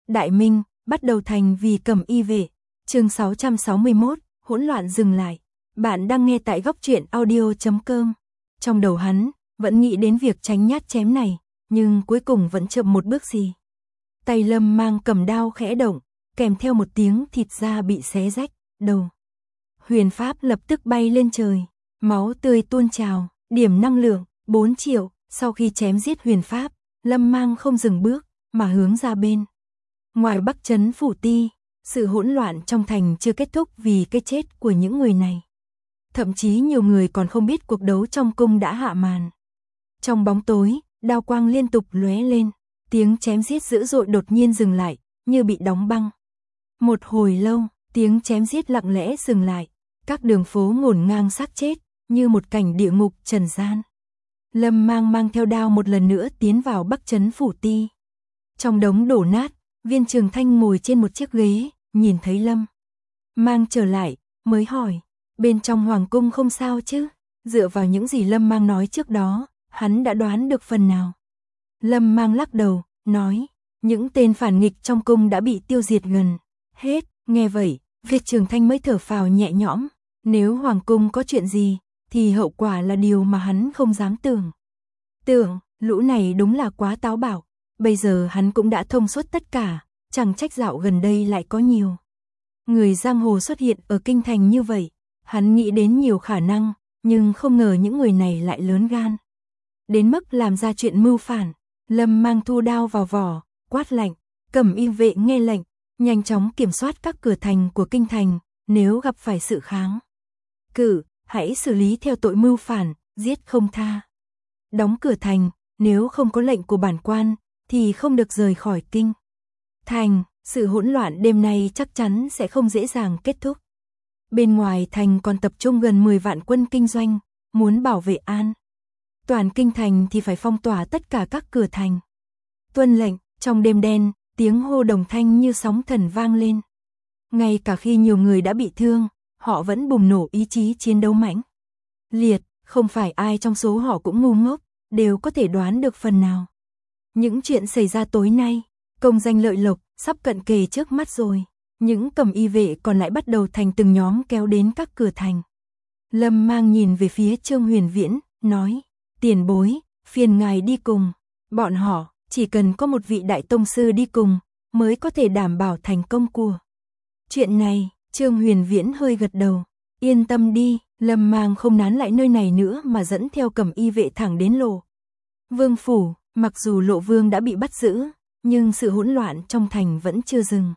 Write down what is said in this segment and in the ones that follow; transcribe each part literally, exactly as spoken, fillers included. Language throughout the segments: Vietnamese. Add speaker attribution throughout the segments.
Speaker 1: Đại Minh, bắt đầu thành vì Cẩm Y vệ. Chương sáu trăm sáu mươi mốt, hỗn loạn dừng lại. Bạn đang nghe tại góc truyện audio chấm com. Trong đầu hắn, vẫn nghĩ đến việc tránh nhát chém này, nhưng cuối cùng vẫn chậm một bước gì. Tay Lâm Mang cầm đao khẽ động, kèm theo một tiếng thịt da bị xé rách, đầu. Huyền Pháp lập tức bay lên trời, máu tươi tuôn trào, điểm năng lượng, bốn triệu, sau khi chém giết Huyền Pháp, Lâm Mang không dừng bước, mà hướng ra bên. Ngoài Bắc trấn Phủ Ti, sự hỗn loạn trong thành chưa kết thúc vì cái chết của những người này. Thậm chí nhiều người còn không biết cuộc đấu trong cung đã hạ màn. Trong bóng tối, đao quang liên tục lóe lên, tiếng chém giết dữ dội đột nhiên dừng lại, như bị đóng băng. Một hồi lâu, tiếng chém giết lặng lẽ dừng lại, các đường phố ngổn ngang xác chết, như một cảnh địa ngục trần gian. Lâm Mang mang theo đao một lần nữa tiến vào Bắc trấn Phủ Ti. Trong đống đổ nát, Viên Trường Thanh ngồi trên một chiếc ghế, nhìn thấy Lâm Mang trở lại, mới hỏi, bên trong hoàng cung không sao chứ? Dựa vào những gì Lâm Mang nói trước đó, hắn đã đoán được phần nào. Lâm Mang lắc đầu, nói, những tên phản nghịch trong cung đã bị tiêu diệt gần hết. Nghe vậy, Viên Trường Thanh mới thở phào nhẹ nhõm. Nếu hoàng cung có chuyện gì, thì hậu quả là điều mà hắn không dám tưởng. Tưởng, lũ này đúng là quá táo bạo. Bây giờ hắn cũng đã thông suốt tất cả, chẳng trách dạo gần đây lại có nhiều người giang hồ xuất hiện ở kinh thành như vậy. Hắn nghĩ đến nhiều khả năng, nhưng không ngờ những người này lại lớn gan. Đến mức làm ra chuyện mưu phản. Lâm Mang thu đao vào vỏ, quát lạnh, Cẩm Y vệ nghe lệnh, nhanh chóng kiểm soát các cửa thành của kinh thành, nếu gặp phải sự kháng cự, hãy xử lý theo tội mưu phản, giết không tha. Đóng cửa thành, nếu không có lệnh của bản quan, thì không được rời khỏi kinh thành. Sự hỗn loạn đêm nay chắc chắn sẽ không dễ dàng kết thúc. Bên ngoài thành còn tập trung gần mười vạn quân kinh doanh, muốn bảo vệ an toàn kinh thành thì phải phong tỏa tất cả các cửa thành. Tuân lệnh. Trong đêm đen, tiếng hô đồng thanh như sóng thần vang lên. Ngay cả khi nhiều người đã bị thương, họ vẫn bùng nổ ý chí chiến đấu mãnh liệt. Không phải ai trong số họ cũng ngu ngốc, đều có thể đoán được phần nào. Những chuyện xảy ra tối nay, công danh lợi lộc, sắp cận kề trước mắt rồi. Những Cẩm Y vệ còn lại bắt đầu thành từng nhóm kéo đến các cửa thành. Lâm Mang nhìn về phía Trương Huyền Viễn, nói, tiền bối, phiền ngài đi cùng. Bọn họ, chỉ cần có một vị đại tông sư đi cùng, mới có thể đảm bảo thành công của chuyện này. Trương Huyền Viễn hơi gật đầu, yên tâm đi. Lâm Mang không nán lại nơi này nữa mà dẫn theo Cẩm Y vệ thẳng đến Lộ Vương phủ. Mặc dù Lộ Vương đã bị bắt giữ, nhưng sự hỗn loạn trong thành vẫn chưa dừng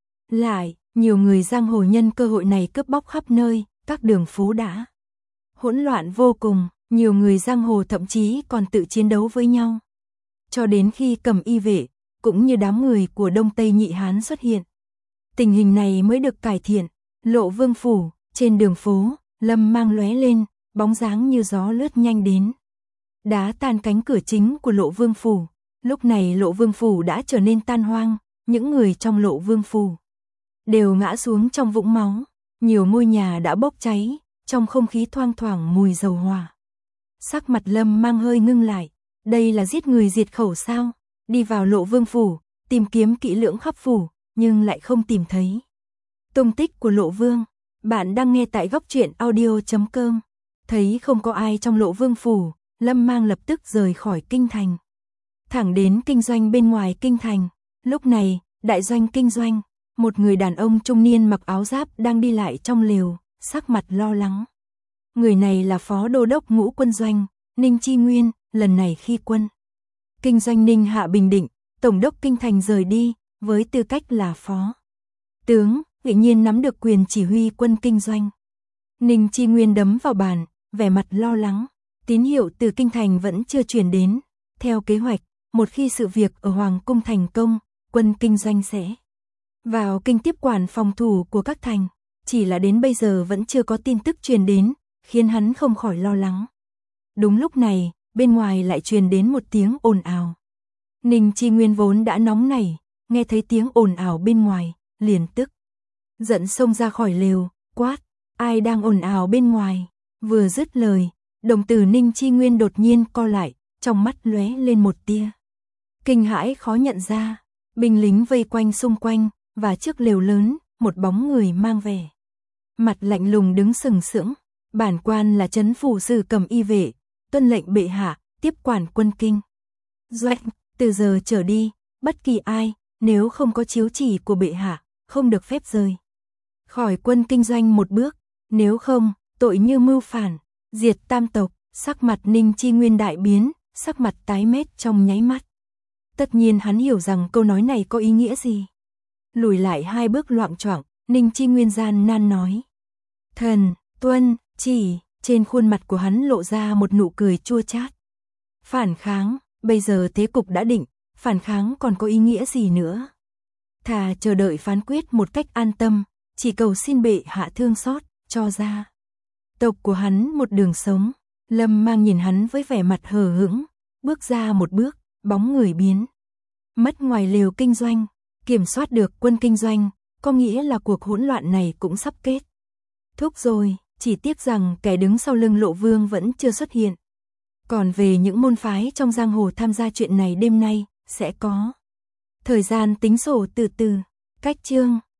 Speaker 1: lại. Nhiều người giang hồ nhân cơ hội này cướp bóc khắp nơi, các đường phố đã hỗn loạn vô cùng. Nhiều người giang hồ thậm chí còn tự chiến đấu với nhau. Cho đến khi Cẩm Y vệ, cũng như đám người của Đông Tây Nhị Hán xuất hiện, tình hình này mới được cải thiện. Lộ Vương phủ, trên đường phố, Lâm Mang lóe lên, bóng dáng như gió lướt nhanh đến, đá tan cánh cửa chính của Lộ Vương phủ. Lúc này Lộ Vương phủ đã trở nên tan hoang, những người trong Lộ Vương phủ đều ngã xuống trong vũng máu. Nhiều ngôi nhà đã bốc cháy, trong không khí thoang thoảng mùi dầu hỏa. Sắc mặt Lâm Mang hơi ngưng lại, đây là giết người diệt khẩu sao? Đi vào Lộ Vương phủ, tìm kiếm kỹ lưỡng khắp phủ, nhưng lại không tìm thấy tung tích của Lộ Vương. Bạn đang nghe tại góc truyện audio chấm com. Thấy không có ai trong Lộ Vương phủ, Lâm Mang lập tức rời khỏi kinh thành, thẳng đến kinh doanh bên ngoài kinh thành. Lúc này, đại doanh kinh doanh, một người đàn ông trung niên mặc áo giáp đang đi lại trong lều, sắc mặt lo lắng. Người này là Phó Đô đốc Ngũ Quân Doanh, Ninh Chi Nguyên. Lần này khi quân kinh doanh Ninh Hạ bình định, tổng đốc kinh thành rời đi, với tư cách là phó tướng, tự nhiên nắm được quyền chỉ huy quân kinh doanh. Ninh Chi Nguyên đấm vào bàn, vẻ mặt lo lắng. Tín hiệu từ kinh thành vẫn chưa truyền đến. Theo kế hoạch, một khi sự việc ở Hoàng cung thành công, quân kinh doanh sẽ vào kinh tiếp quản phòng thủ của các thành. Chỉ là đến bây giờ vẫn chưa có tin tức truyền đến, khiến hắn không khỏi lo lắng. Đúng lúc này, bên ngoài lại truyền đến một tiếng ồn ào. Ninh Chi Nguyên vốn đã nóng nảy, nghe thấy tiếng ồn ào bên ngoài, liền tức giận xông ra khỏi lều, quát, ai đang ồn ào bên ngoài? Vừa dứt lời, đồng tử Ninh Chi Nguyên đột nhiên co lại, trong mắt lóe lên một tia kinh hãi khó nhận ra. Binh lính vây quanh xung quanh, và trước lều lớn, một bóng người mang vẻ mặt lạnh lùng đứng sừng sững. Bản quan là trấn phủ sử Cẩm Y vệ, tuân lệnh bệ hạ, tiếp quản quân kinh doanh. Từ giờ trở đi, bất kỳ ai, nếu không có chiếu chỉ của bệ hạ, không được phép rời khỏi quân kinh doanh một bước, nếu không, tội như mưu phản, diệt tam tộc. Sắc mặt Ninh Chi Nguyên đại biến, sắc mặt tái mét trong nháy mắt. Tất nhiên hắn hiểu rằng câu nói này có ý nghĩa gì. Lùi lại hai bước loạng choạng, Ninh Chi Nguyên gian nan nói: "Thần, tuân chỉ." Trên khuôn mặt của hắn lộ ra một nụ cười chua chát. Phản kháng, bây giờ thế cục đã định, phản kháng còn có ý nghĩa gì nữa? Thà chờ đợi phán quyết một cách an tâm, chỉ cầu xin bệ hạ thương xót, cho ra tộc của hắn một đường sống. Lâm Mang nhìn hắn với vẻ mặt hờ hững, bước ra một bước, bóng người biến mất ngoài lều kinh doanh. Kiểm soát được quân kinh doanh, có nghĩa là cuộc hỗn loạn này cũng sắp kết thúc rồi, chỉ tiếc rằng kẻ đứng sau lưng Lộ Vương vẫn chưa xuất hiện. Còn về những môn phái trong giang hồ tham gia chuyện này đêm nay, sẽ có thời gian tính sổ từ từ. Cách chương